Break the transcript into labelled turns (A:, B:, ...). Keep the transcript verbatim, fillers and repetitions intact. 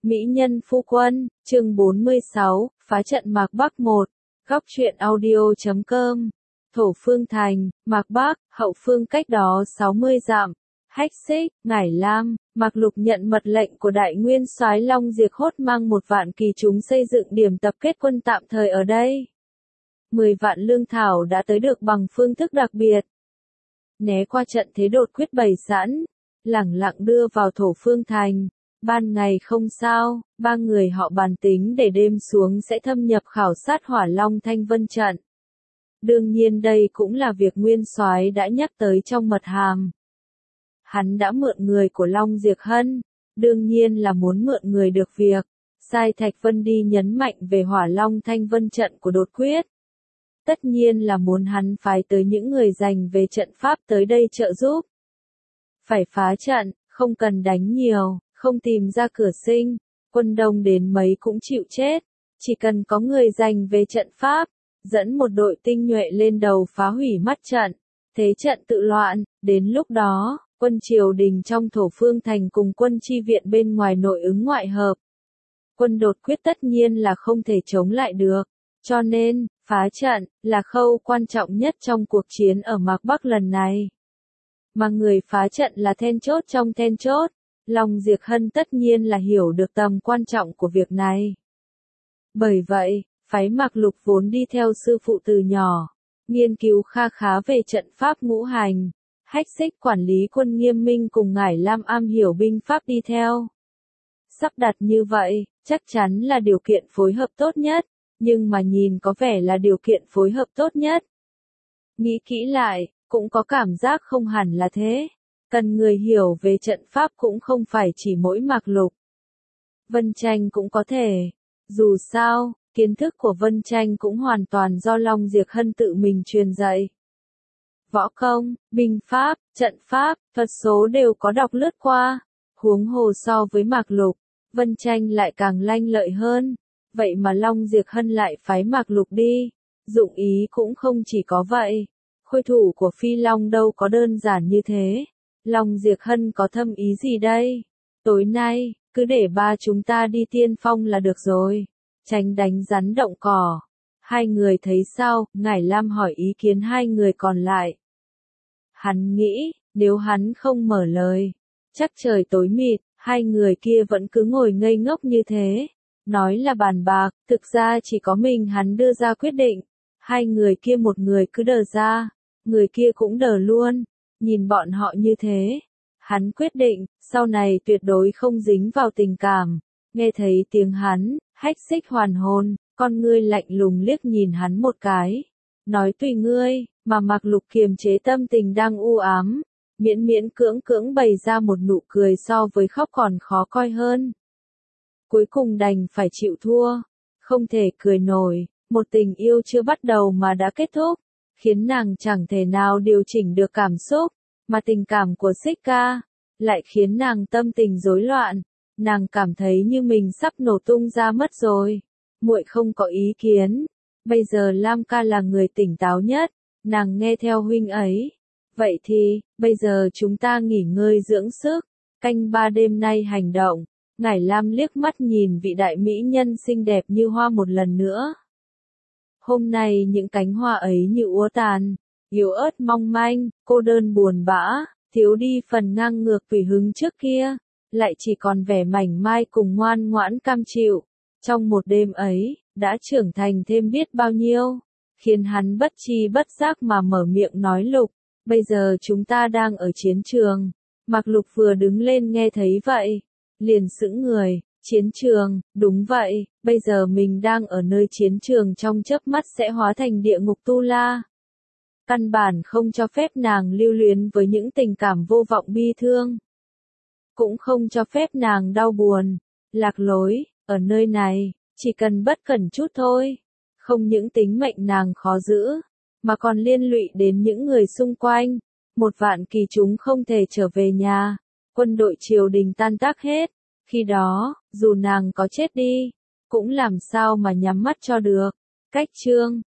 A: Mỹ nhân phu quân, chương bốn mươi sáu, phá trận Mạc Bắc một, góc truyện audio chấm com, Thổ Phương Thành, Mạc Bắc, hậu phương cách đó sáu mươi dặm, Hách Xích, Ngải Lam, Mạc Lục nhận mật lệnh của Đại Nguyên Soái Long Diệt Hốt mang một vạn kỳ chúng xây dựng điểm tập kết quân tạm thời ở đây. Mười vạn lương thảo đã tới được bằng phương thức đặc biệt. Né qua trận thế đột quyết bày sẵn, lẳng lặng đưa vào Thổ Phương Thành. Ban ngày không sao, ba người họ bàn tính để đêm xuống sẽ thâm nhập khảo sát Hỏa Long Thanh Vân trận. Đương nhiên đây cũng là việc Nguyên Soái đã nhắc tới trong mật hàm. Hắn đã mượn người của Long Diệt Hân, đương nhiên là muốn mượn người được việc, sai Thạch Vân đi nhấn mạnh về Hỏa Long Thanh Vân trận của đột quyết. Tất nhiên là muốn hắn phái tới những người dành về trận pháp tới đây trợ giúp. Phải phá trận, không cần đánh nhiều. Không tìm ra cửa sinh, quân đông đến mấy cũng chịu chết, chỉ cần có người dành về trận pháp, dẫn một đội tinh nhuệ lên đầu phá hủy mắt trận, thế trận tự loạn, đến lúc đó, quân triều đình trong Thổ Phương Thành cùng quân chi viện bên ngoài nội ứng ngoại hợp. Quân đột quyết tất nhiên là không thể chống lại được, cho nên, phá trận, là khâu quan trọng nhất trong cuộc chiến ở Mạc Bắc lần này. Mà người phá trận là then chốt trong then chốt. Long Diệt Hân tất nhiên là hiểu được tầm quan trọng của việc này. Bởi vậy, phái Mạc Lục vốn đi theo sư phụ từ nhỏ, nghiên cứu kha khá về trận pháp ngũ hành, Hách Xích quản lý quân nghiêm minh cùng Ngải Lam am hiểu binh pháp đi theo. Sắp đặt như vậy, chắc chắn là điều kiện phối hợp tốt nhất, nhưng mà nhìn có vẻ là điều kiện phối hợp tốt nhất. Nghĩ kỹ lại, cũng có cảm giác không hẳn là thế. Cần người hiểu về trận pháp cũng không phải chỉ mỗi Mạc Lục. Vân Tranh cũng có thể. Dù sao, kiến thức của Vân Tranh cũng hoàn toàn do Long Diệt Hân tự mình truyền dạy. Võ công, binh pháp, trận pháp, thuật số đều có đọc lướt qua. Huống hồ so với Mạc Lục, Vân Tranh lại càng lanh lợi hơn. Vậy mà Long Diệt Hân lại phái Mạc Lục đi. Dụng ý cũng không chỉ có vậy. Khôi thủ của Phi Long đâu có đơn giản như thế. Long Diệt Hân có thâm ý gì đây? Tối nay, cứ để ba chúng ta đi tiên phong là được rồi. Tránh đánh rắn động cỏ. Hai người thấy sao? Ngải Lam hỏi ý kiến hai người còn lại. Hắn nghĩ, nếu hắn không mở lời, chắc trời tối mịt, hai người kia vẫn cứ ngồi ngây ngốc như thế. Nói là bàn bạc, thực ra chỉ có mình hắn đưa ra quyết định. Hai người kia một người cứ đờ ra, người kia cũng đờ luôn. Nhìn bọn họ như thế, hắn quyết định, sau này tuyệt đối không dính vào tình cảm. Nghe thấy tiếng hắn, Hách Xích hoàn hồn, con ngươi lạnh lùng liếc nhìn hắn một cái. Nói tùy ngươi, mà Mạc Lục kiềm chế tâm tình đang u ám, miễn miễn cưỡng cưỡng bày ra một nụ cười so với khóc còn khó coi hơn. Cuối cùng đành phải chịu thua, không thể cười nổi, một tình yêu chưa bắt đầu mà đã kết thúc. Khiến nàng chẳng thể nào điều chỉnh được cảm xúc, mà tình cảm của Xích ca lại khiến nàng tâm tình rối loạn, nàng cảm thấy như mình sắp nổ tung ra mất rồi. Muội không có ý kiến, bây giờ Lam ca là người tỉnh táo nhất, nàng nghe theo huynh ấy. Vậy thì, bây giờ chúng ta nghỉ ngơi dưỡng sức, canh ba đêm nay hành động. Ngải Lam liếc mắt nhìn vị đại mỹ nhân xinh đẹp như hoa một lần nữa. Hôm nay những cánh hoa ấy như úa tàn, yếu ớt mong manh, cô đơn buồn bã, thiếu đi phần ngang ngược tùy hứng trước kia, lại chỉ còn vẻ mảnh mai cùng ngoan ngoãn cam chịu. Trong một đêm ấy, đã trưởng thành thêm biết bao nhiêu, khiến hắn bất tri bất giác mà mở miệng nói Lục, bây giờ chúng ta đang ở chiến trường. Mạc Lục vừa đứng lên nghe thấy vậy, liền sững người. Chiến trường, đúng vậy, bây giờ mình đang ở nơi chiến trường trong chớp mắt sẽ hóa thành địa ngục tu la. Căn bản không cho phép nàng lưu luyến với những tình cảm vô vọng bi thương. Cũng không cho phép nàng đau buồn, lạc lối, ở nơi này, chỉ cần bất cẩn chút thôi. Không những tính mệnh nàng khó giữ, mà còn liên lụy đến những người xung quanh. Một vạn kỳ chúng không thể trở về nhà, quân đội triều đình tan tác hết. Khi đó, dù nàng có chết đi, cũng làm sao mà nhắm mắt cho được. Cách chương